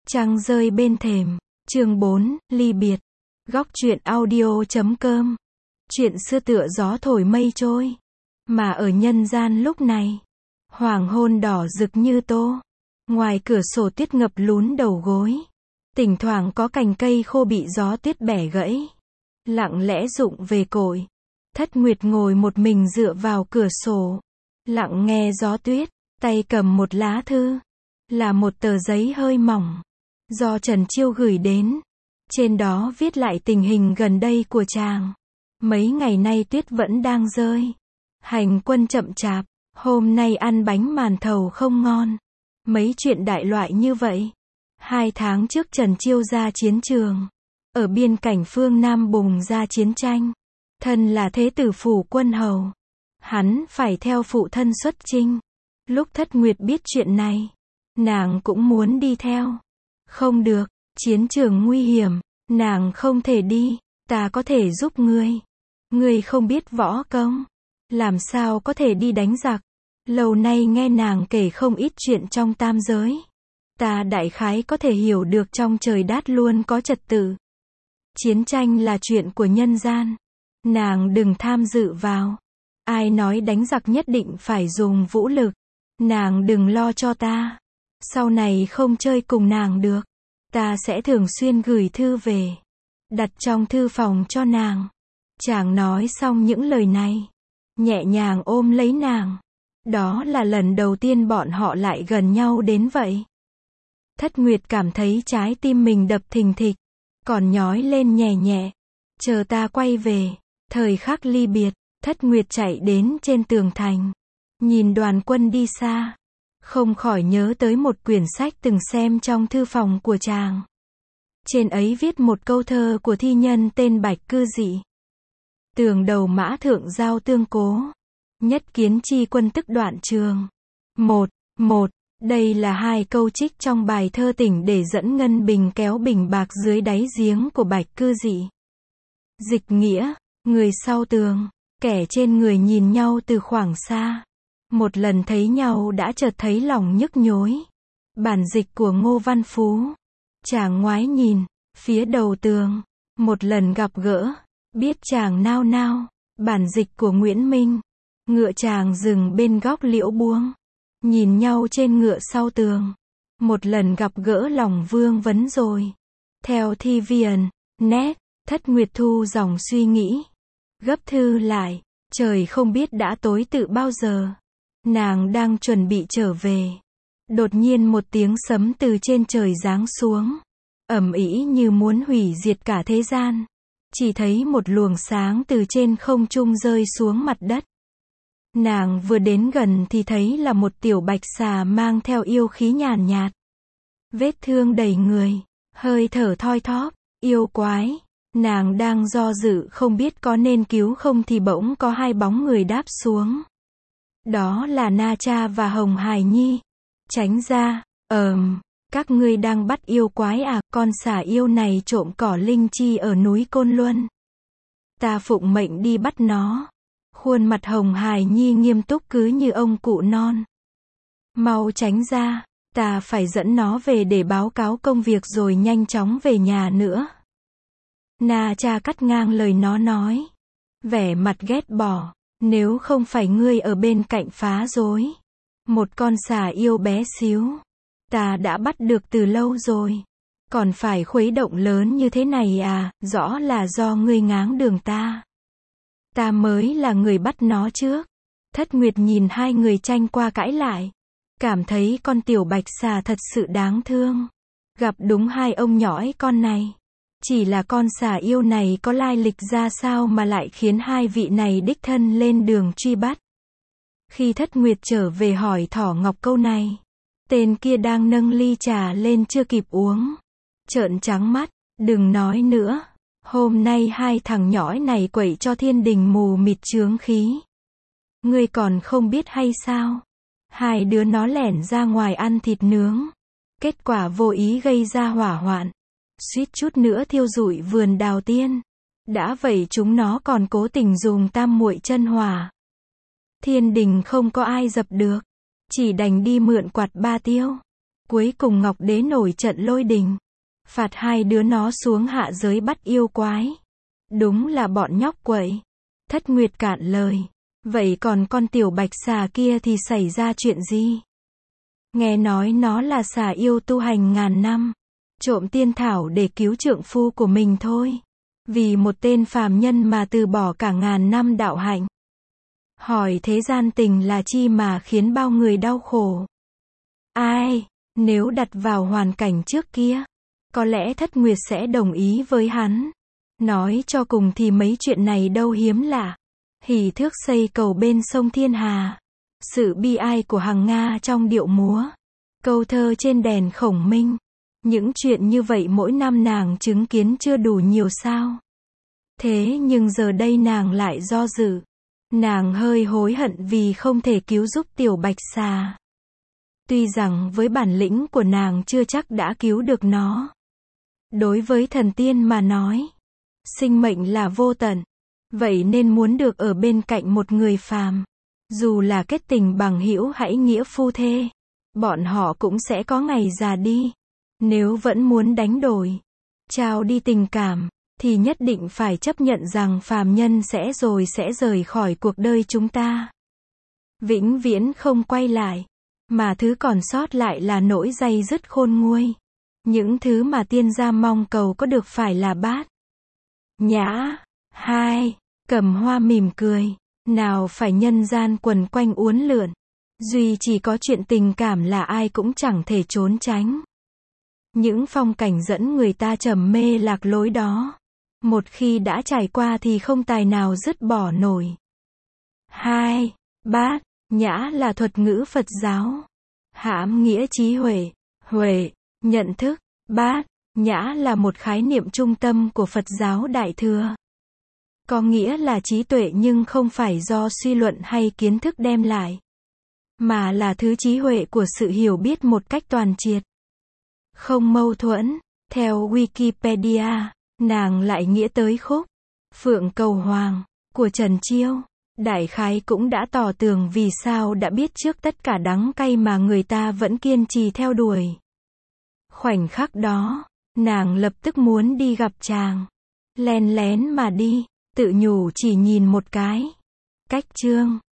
Trăng rơi bên thềm, chương 4, ly biệt. Góc truyện audio.com. Chuyện xưa tựa gió thổi mây trôi. Mà ở nhân gian lúc này, hoàng hôn đỏ rực như tô. Ngoài cửa sổ tuyết ngập lún đầu gối. Thỉnh thoảng có cành cây khô bị gió tuyết bẻ gãy. Lặng lẽ rụng về cội. Thất Nguyệt ngồi một mình dựa vào cửa sổ. Lặng nghe gió tuyết, tay cầm một lá thư. Là một tờ giấy hơi mỏng. Do Trần Chiêu gửi đến. Trên đó viết lại tình hình gần đây của chàng. Mấy ngày nay tuyết vẫn đang rơi. Hành quân chậm chạp. Hôm nay ăn bánh màn thầu không ngon. Mấy chuyện đại loại như vậy. 2 tháng trước Trần Chiêu ra chiến trường. Ở biên cảnh phương Nam bùng ra chiến tranh. Thân là thế tử phủ quân hầu. Hắn phải theo phụ thân xuất chinh. Lúc Thất Nguyệt biết chuyện này, nàng cũng muốn đi theo. Không được, chiến trường nguy hiểm, nàng không thể đi, ta có thể giúp ngươi. Ngươi không biết võ công, làm sao có thể đi đánh giặc. Lâu nay nghe nàng kể không ít chuyện trong tam giới. Ta đại khái có thể hiểu được trong trời đất luôn có trật tự. Chiến tranh là chuyện của nhân gian. Nàng đừng tham dự vào. Ai nói đánh giặc nhất định phải dùng vũ lực. Nàng đừng lo cho ta. Sau này không chơi cùng nàng được. Ta sẽ thường xuyên gửi thư về. Đặt trong thư phòng cho nàng. Chàng nói xong những lời này. Nhẹ nhàng ôm lấy nàng. Đó là lần đầu tiên bọn họ lại gần nhau đến vậy. Thất Nguyệt cảm thấy trái tim mình đập thình thịch. Còn nhói lên nhẹ nhẹ. Chờ ta quay về. Thời khắc ly biệt. Thất Nguyệt chạy đến trên tường thành. Nhìn đoàn quân đi xa. Không khỏi nhớ tới một quyển sách từng xem trong thư phòng của chàng. Trên ấy viết một câu thơ của thi nhân tên Bạch Cư Dị. Tường đầu mã thượng giao tương cố. Nhất kiến chi quân tức đoạn trường. Một. Đây là 2 câu trích trong bài thơ tỉnh để dẫn Ngân Bình kéo bình bạc dưới đáy giếng của Bạch Cư Dị. Dịch nghĩa, người sau tường, kẻ trên người nhìn nhau từ khoảng xa. Một lần thấy nhau đã chợt thấy lòng nhức nhối. Bản dịch của Ngô Văn Phú. Chàng ngoái nhìn, phía đầu tường. Một lần gặp gỡ, biết chàng nao nao. Bản dịch của Nguyễn Minh. Ngựa chàng dừng bên góc liễu buông. Nhìn nhau trên ngựa sau tường. Một lần gặp gỡ lòng vương vấn rồi. Theo thi viền, nét, Thất Nguyệt thu dòng suy nghĩ. Gấp thư lại, trời không biết đã tối tự bao giờ. Nàng đang chuẩn bị trở về. Đột nhiên một tiếng sấm từ trên trời giáng xuống. Ầm ĩ như muốn hủy diệt cả thế gian. Chỉ thấy một luồng sáng từ trên không trung rơi xuống mặt đất. Nàng vừa đến gần thì thấy là một tiểu bạch xà mang theo yêu khí nhàn nhạt. Vết thương đầy người. Hơi thở thoi thóp. Yêu quái. Nàng đang do dự không biết có nên cứu không thì bỗng có 2 bóng người đáp xuống. Đó là Na Cha và Hồng Hải Nhi. Tránh ra, các ngươi đang bắt yêu quái à, con xà yêu này trộm cỏ linh chi ở núi Côn Luân. Ta phụng mệnh đi bắt nó. Khuôn mặt Hồng Hải Nhi nghiêm túc cứ như ông cụ non. Mau tránh ra, ta phải dẫn nó về để báo cáo công việc rồi nhanh chóng về nhà nữa. Na Cha cắt ngang lời nó nói. Vẻ mặt ghét bỏ. Nếu không phải ngươi ở bên cạnh phá rối. Một con xà yêu bé xíu. Ta đã bắt được từ lâu rồi. Còn phải khuấy động lớn như thế này à, rõ là do ngươi ngáng đường ta. Ta mới là người bắt nó trước. Thất Nguyệt nhìn 2 người tranh qua cãi lại. Cảm thấy con tiểu bạch xà thật sự đáng thương. Gặp đúng 2 ông nhõi con này. Chỉ là con xà yêu này có lai lịch ra sao mà lại khiến 2 vị này đích thân lên đường truy bắt. Khi Thất Nguyệt trở về hỏi Thỏ Ngọc câu này, tên kia đang nâng ly trà lên chưa kịp uống. Trợn trắng mắt, đừng nói nữa. Hôm nay 2 thằng nhõi này quậy cho thiên đình mù mịt chướng khí. Ngươi còn không biết hay sao? 2 đứa nó lẻn ra ngoài ăn thịt nướng. Kết quả vô ý gây ra hỏa hoạn. Suýt chút nữa thiêu rụi vườn đào tiên. Đã vậy chúng nó còn cố tình dùng tam muội chân hỏa. Thiên đình không có ai dập được. Chỉ đành đi mượn quạt ba tiêu. Cuối cùng Ngọc Đế nổi trận lôi đình, phạt hai đứa nó xuống hạ giới bắt yêu quái. Đúng là bọn nhóc quậy. Thất Nguyệt cạn lời. Vậy còn con tiểu bạch xà kia thì xảy ra chuyện gì? Nghe nói nó là xà yêu tu hành ngàn năm, trộm tiên thảo để cứu trượng phu của mình thôi. Vì một tên phàm nhân mà từ bỏ cả ngàn năm đạo hạnh. Hỏi thế gian tình là chi mà khiến bao người đau khổ. Ai, nếu đặt vào hoàn cảnh trước kia, có lẽ Thất Nguyệt sẽ đồng ý với hắn. Nói cho cùng thì mấy chuyện này đâu hiếm lạ. Hỉ thước xây cầu bên sông Thiên Hà. Sự bi ai của Hằng Nga trong điệu múa. Câu thơ trên đèn khổng minh. Những chuyện như vậy mỗi năm nàng chứng kiến chưa đủ nhiều sao. Thế nhưng giờ đây nàng lại do dự. Nàng hơi hối hận vì không thể cứu giúp tiểu bạch xà. Tuy rằng với bản lĩnh của nàng chưa chắc đã cứu được nó. Đối với thần tiên mà nói, sinh mệnh là vô tận. Vậy nên muốn được ở bên cạnh một người phàm, dù là kết tình bằng hữu hãy nghĩa phu thê, bọn họ cũng sẽ có ngày già đi. Nếu vẫn muốn đánh đổi, trao đi tình cảm, thì nhất định phải chấp nhận rằng phàm nhân sẽ rời khỏi cuộc đời chúng ta. Vĩnh viễn không quay lại, mà thứ còn sót lại là nỗi day dứt khôn nguôi. Những thứ mà tiên gia mong cầu có được phải là bát nhã. 2. Cầm Hoa mỉm cười. Nào phải nhân gian quần quanh uốn lượn. Duy chỉ có chuyện tình cảm là ai cũng chẳng thể trốn tránh. Những phong cảnh dẫn người ta trầm mê lạc lối đó. Một khi đã trải qua thì không tài nào dứt bỏ nổi. 2. Bát nhã là thuật ngữ Phật giáo. Hãm nghĩa trí huệ, huệ, nhận thức. Bát nhã là một khái niệm trung tâm của Phật giáo Đại Thừa. Có nghĩa là trí tuệ nhưng không phải do suy luận hay kiến thức đem lại, mà là thứ trí huệ của sự hiểu biết một cách toàn triệt. Không mâu thuẫn. Theo Wikipedia, nàng lại nghĩa tới khúc Phượng Cầu Hoàng của Trần Chiêu. Đại khái cũng đã tỏ tường vì sao đã biết trước tất cả đắng cay mà người ta vẫn kiên trì theo đuổi. Khoảnh khắc đó, nàng lập tức muốn đi gặp chàng. Len lén mà đi, tự nhủ chỉ nhìn một cái. Cách chương